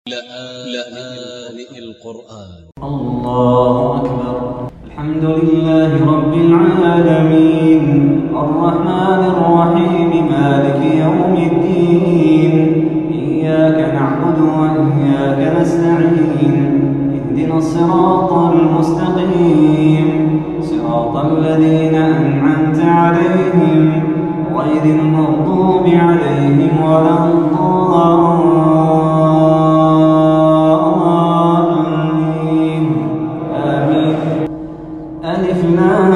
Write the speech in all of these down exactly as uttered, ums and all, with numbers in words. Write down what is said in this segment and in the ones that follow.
لآن القرآن. الله أكبر. الحمد لله رب العالمين الرحمن الرحيم مالك يوم الدين إياك نعبد وإياك نستعين اهدنا الصراط المستقيم صراط الذين أنعمت عليهم غير المغضوب عليهم ولا الضالين آمين. ألف لام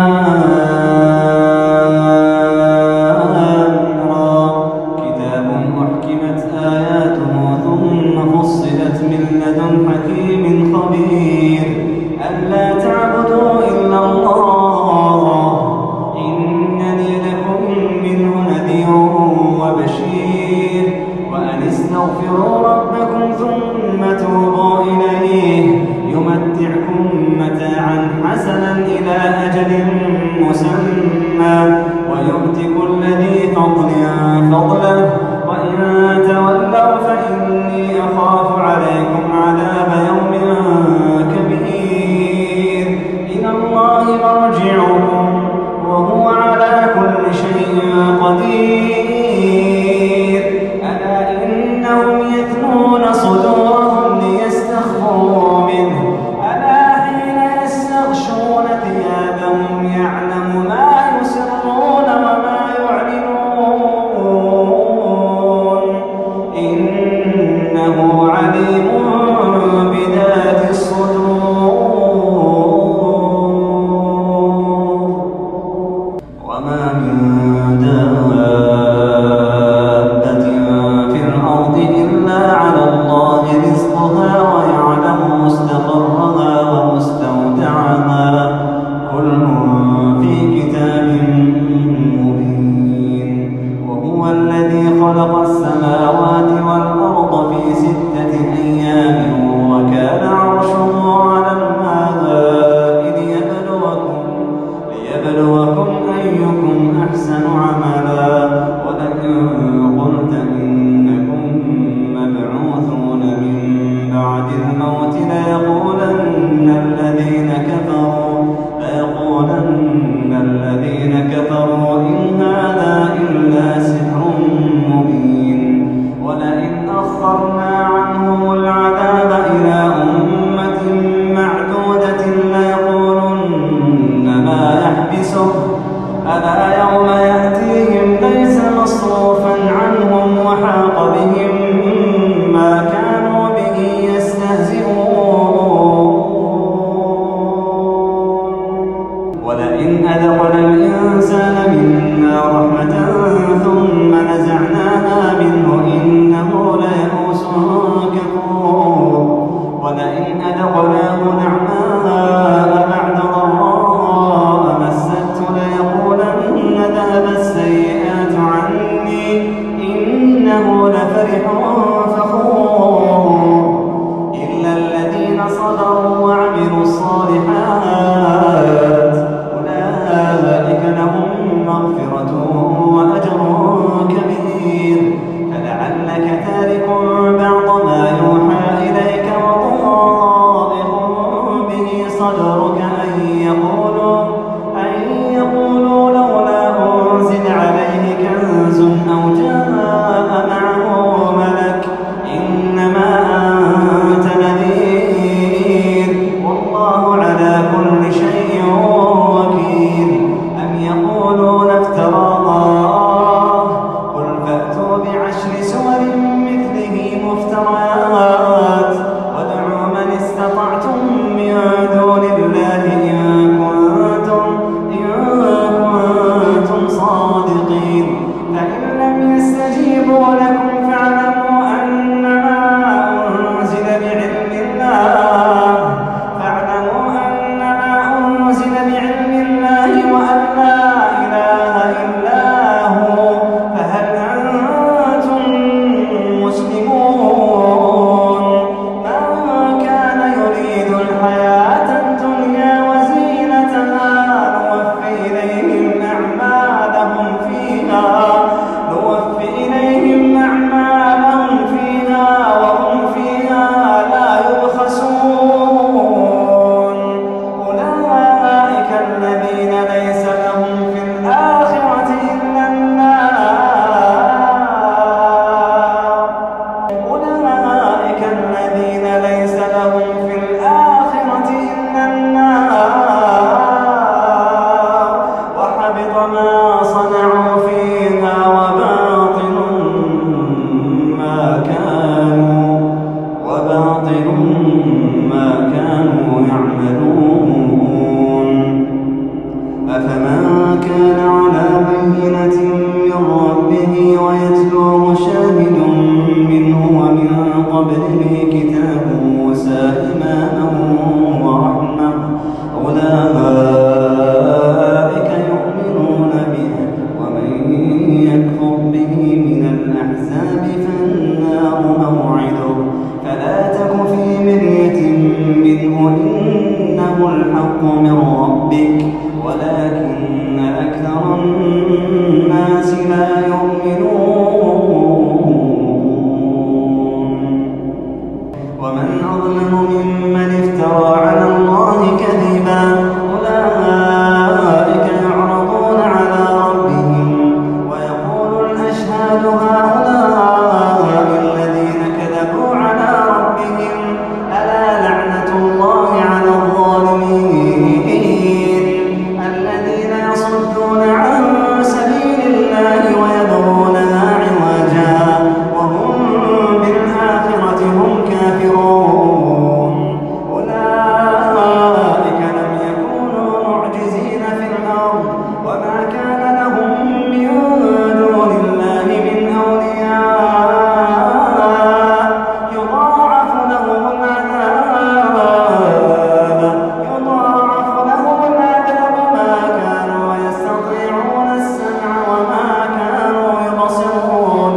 را كتاب أحكمت آياته ثم فصلت من لدن حكيم خبير ألا تعبدوا إلا الله إنني لكم منه نذير وبشير وأن استغفروا ربكم ثم توبوا إليه يمتعكم متاعا حسنا إلى أجل مسمى ويؤت كل ذي فضل فضله وإن تولوا فإني أخاف عليكم عذاب يوم كبير إلى الله مرجعكم وهو على كل شيء قدير ألا إنهم يثنون صدورهم ليستخفوا منه ألا حين يستغشون ثيابهم يعلم ما يسرون وما يعلنون إنه عليم بذات الصدور وما من دابة في الأرض إلا على الله رزقها ويعلم مستقرها ومستودعها كل في كتاب مبين وهو الذي خلق السماوات والأرض في ستة أيام وكان عرشه على الماء ليبلوكم ليبلوكم أيكم أحسن عملا ولئن قلت إنكم مبعوثون من بعد الموت ليقولن الذين كفروا ليقولن الذين كفروا إن هذا إلا سحر مبين ولئن أخرنا عنهم العذاب إلى أمة معدودة ليقولن ما يحبسه ألا يوم يأتيهم ليس مصروفا عنهم وحاق بهم ما كانوا به يستهزئون ولئن أذقنا الإنسان منا رحمة ثم نزعناها منه إنه ليئوس كفور ولئن أذقناه نعماء بعد ضراء مسته ليقولن ذهب السيئات عني إنه لفرح فخور إلا الذين صبروا وعملوا الصالحات أولئك لهم مغفرة وأجر كبير فلعلك تارك بعض ما يوحى إليك وضائق به صدرك أن يقولوا أن يقولوا لولا أنزل عليه كنز أو جاء معه ملك إنما أنت نذير والله على كل شيء وكيل أم يقولون افتراه قل فأتوا بعشر سور مثله مفتريات وادعوا من استطعتم من دون الله إن كنتم إن كنتم صادقين فإن لم يستجيبوا لكم فاعلموا أنما أنزل بعلم الله فاعلموا أنما أنزل بعلم الله وأن لا إله إلا هو فهل أنتم مسلمون به كتاب موسى إماما ورحمة أولئك يؤمنون به ومن يكفر به من الأحزاب فالنار موعده فلا تك في مرية منه إنه الحق من ربك ولكن أكثر الناس لا يؤمنون ومن أظلم ممن افترى على الله كذبا أولئك يعرضون على ربهم ويقول الأشهاد هؤلاء الذين كذبوا على ربهم ألا لعنة الله على الظالمين الذين يصدون عن سبيل الله ويبغونها عوجا وهم بالآخرة هم كافرون أولئك لم يكونوا معجزين في الأرض وما كان لهم من دون الله من أولياء يضاعف لهم العذاب يضاعف لهم العذاب ما كانوا يستطيعون السمع وما كانوا يبصرون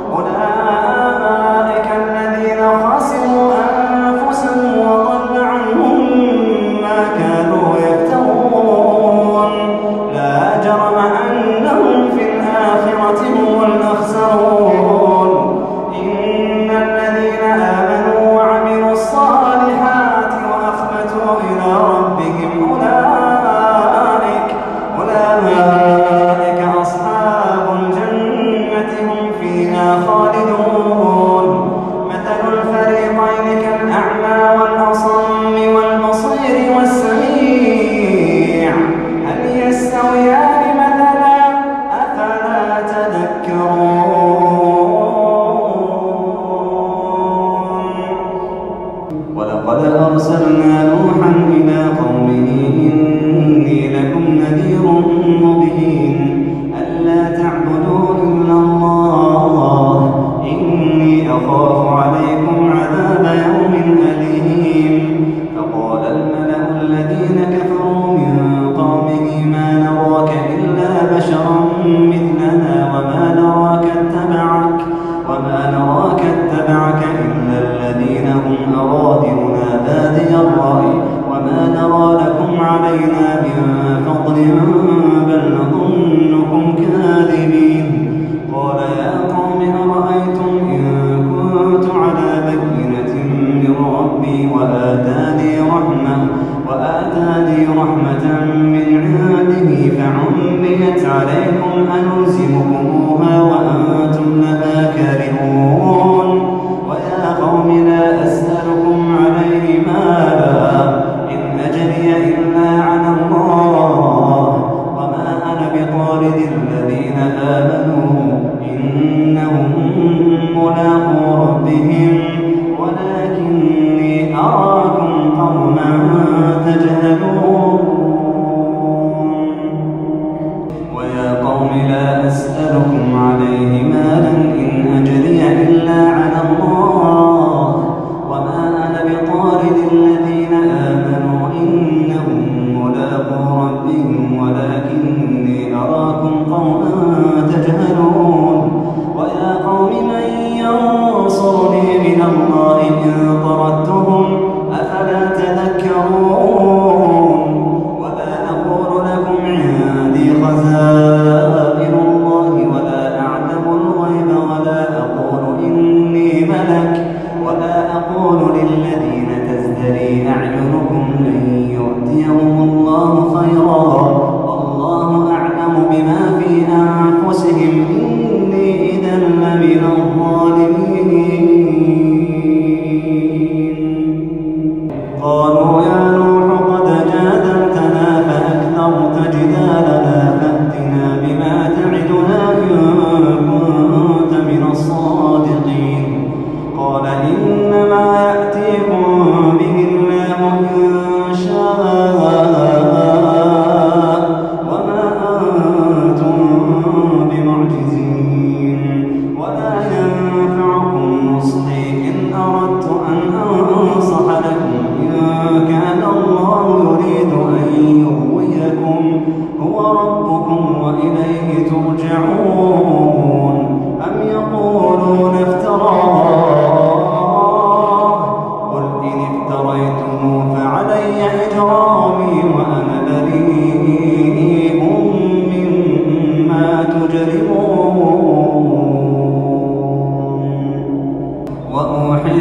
أولئك الذين خسروا أنفسهم وضل عنهم ما كانوا يفترون لا جرم أنهم في الآخرة هم الأخسرون إن الذين آمنوا وعملوا الصالحات وأخبتوا إلى ربهم أولئك أولئك أصحاب الجنة هم فيها خالدون مثل الفريقين كالأعمى والأصم والبصير والسميع هل يستويان مثلا أفلا تذكرون ولقد أرسلنا نوحا إلى قومه إني لكم نذير مبين ألا تعبدوا إلا الله إني أخاف عليكم عذاب يوم أليم فقال الملأ الذين كفروا من قومه ما نراك إلا بشرا مثلنا وما نراك اتبعك وما نراك اتبعك إلا الذين هم أرادلنا بادي الرأي وما نرى لكم علينا من فضل بل نظنكم كاذبين قال يا قوم أرأيتم إن كنت على بينة من ربي وآتاني رحمة وآتاني رحمة من عنده فعميت عليكم أنلزمكموها وأنتم لها كارهون ويا قوم لا أسألكم عليه مالا إن أجري إلا على الله وما أنا بطارد الذين آمنوا إنهم ملاقو ربهم ولكني أراكم قوما تجهلون ويا قوم لا أسألكم عليه مالا إن أجري إلا على الله وما أنا بطارد الذين آمنوا إنهم ملاقو ربهم ولكني أراكم قوما تجهلون ويا قوم من ينصرني من الله إن طردتهم أفلا تذكرون ولا أقول لكم عندي خزائن الله ولا أعلم الغيب ولا أقول إني ملك ولا أقول للذين تزدري أعينكم لن يؤتيهم الله خيرا الله أعلم بما في أنفسهم إني إذا لمن الظالمين قالوا يا نوح قد جادلتنا فأكثرت جدالنا فأتنا بما تعدنا إن كنت من الصادقين قال إنما يأتيكم به الله إن شاء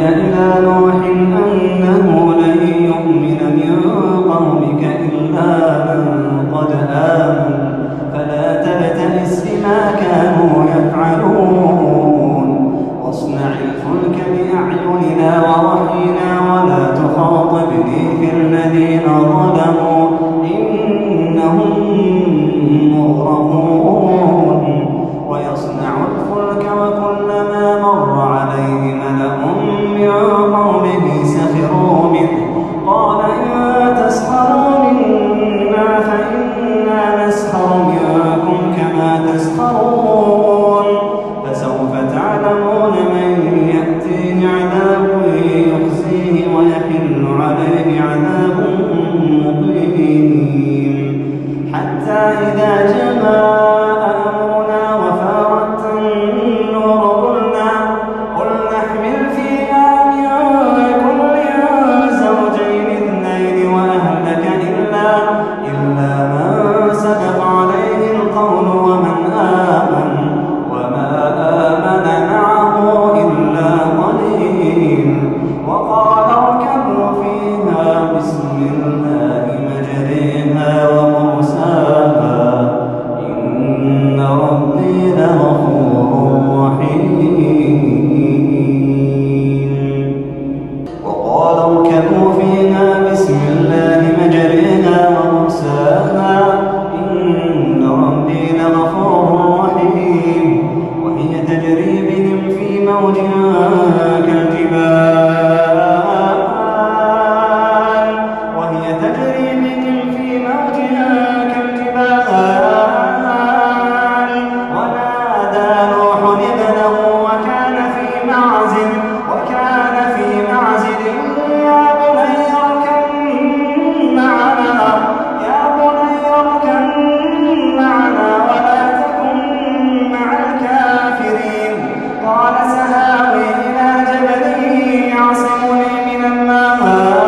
إلى نوح أنه لن يؤمن من قومك إلا من قد آمن فلا تبتئس بما كانوا يفعلون واصنع الفلك بأعيننا ووحينا ولا تخاطبني في الذين ظلموا إنهم مغرقون ويصنع الفلك وكلما مر عليه ملأ من قومه سخروا منه قال إن تسخروا منا فإنا نسخر منكم كما تسخرون فسوف تعلمون من يأتيه عذاب يخزيه ويحل عليه عذاب مقيم حتى إذا جاء أمرنا وفارت النور قلنا قل نحمل فيها من كل زوجين اثنين وأهلك إلا إلا من سبق عليه القول ومن آمن وما آمن معه إلا قليل وقال اركبوا فيها بسم الله مجريها ومرساها إن ربي لغفور رحيم وقال اركبوا فيها بسم الله مجريها ومرساها إن ربي لغفور رحيم وهي تجري بهم في موج كالجبال وهي تجري بهم في موج كالجبال ونادى نوح ابنه وكان في معزل وكان في معزل يا بني اركب معنا يا بني اركب معنا ولا تكن مع الكافرين قال سآوي إلى جبل يعصمني من الماء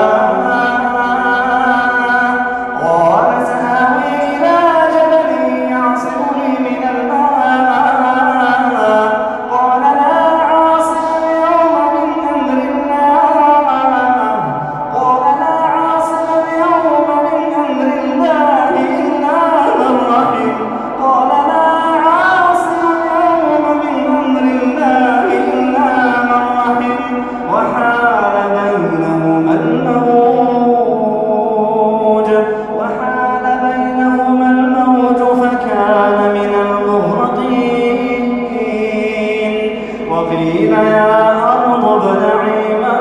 قال سآوي إلى جبل يعصمني من الماء قال لا عاصم اليوم من أمر الله قال لا عاصم اليوم من أمر الله إلا من رحم قال لا عاصم اليوم من أمر الله إلا من رحم وحال بينهما الموج وحال بينهما الموج فكان من المغرقين وقيل يا أرض ابلعي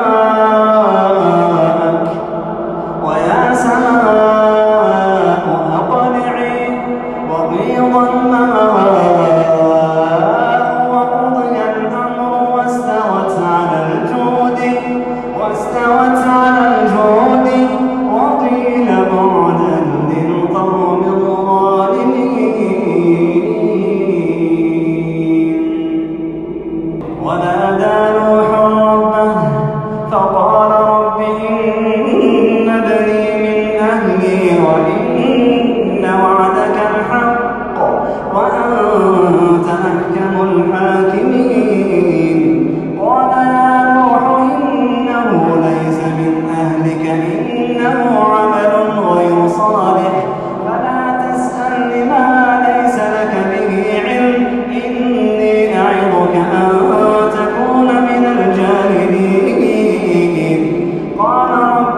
ماءك ويا سماء أقلعي وغيض الماء وقضي الأمر واستوت على الجود واستوت على الجود وقيل بعدا للقوم الظالمين ونادى نوح ربه فقال رب إن ابني من أهلي وإن وعدك الحق وأنت أحكم الحاكمين قال يا نوح إنه ليس من أهلك إنه عمل غير صالح فلا تسألني ما ليس لك به علم إني أعظك أن تكون من الجاهلين قال رب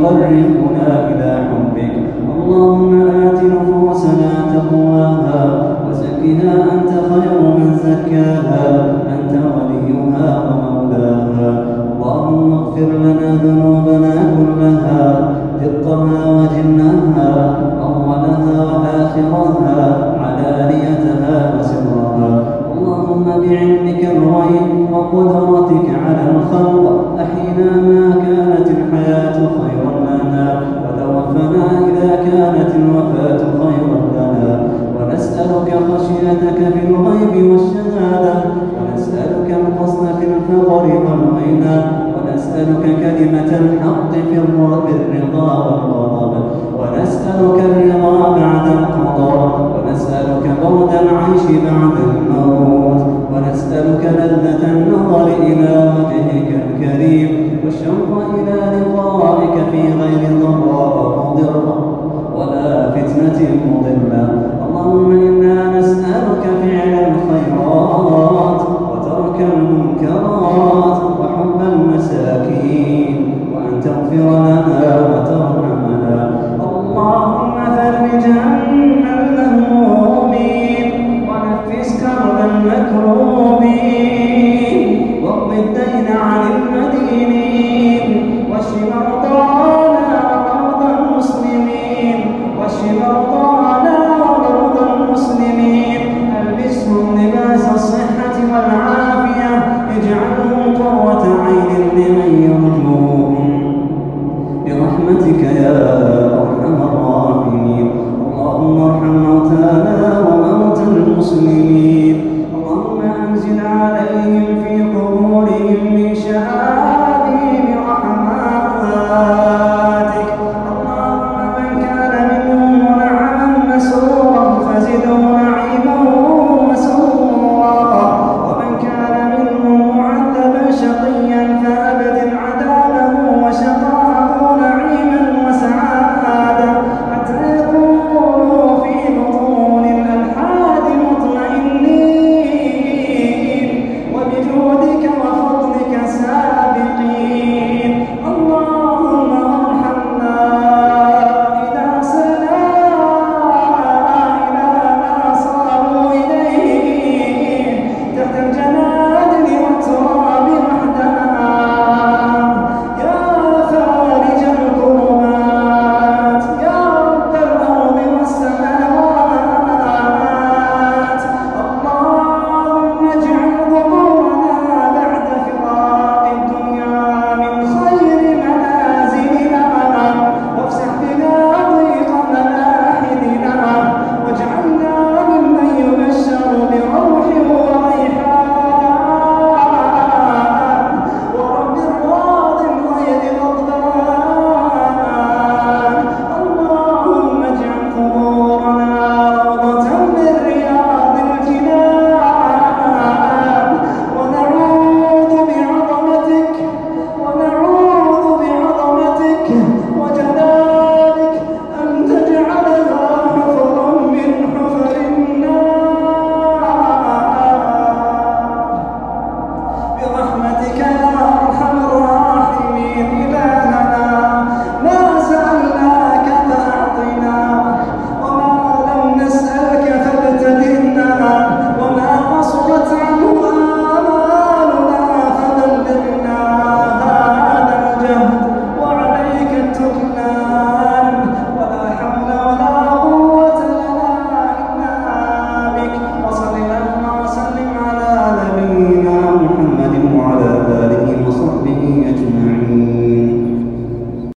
يقربنا إلى حبك. اللهم آت نفوسنا تقواها وزكها أنت خير من زكاها، أنت وليها ومولاها. اللهم اغفر لنا ذنوبنا كلها، دقها وجنها، أولها وآخرها، علانيتها وسرها. اللهم بعلمك الغيب وقدرتك على الخلق أحينا ما كانت الحياة خيرا لنا، وتوفنا إذا كانت الوفاة خيرا لنا. ونسألك خشيتك في الغيب والشهادة، ونسألك الحسن في الفقر والغنى، ونسألك كلمة الحق في الرضا والغضب، ونسألك الرضا بعد القضاء، ونسألك برد العيش بعد الموت، ونسألك لذة النظر إلى وجهك الكريم وشوق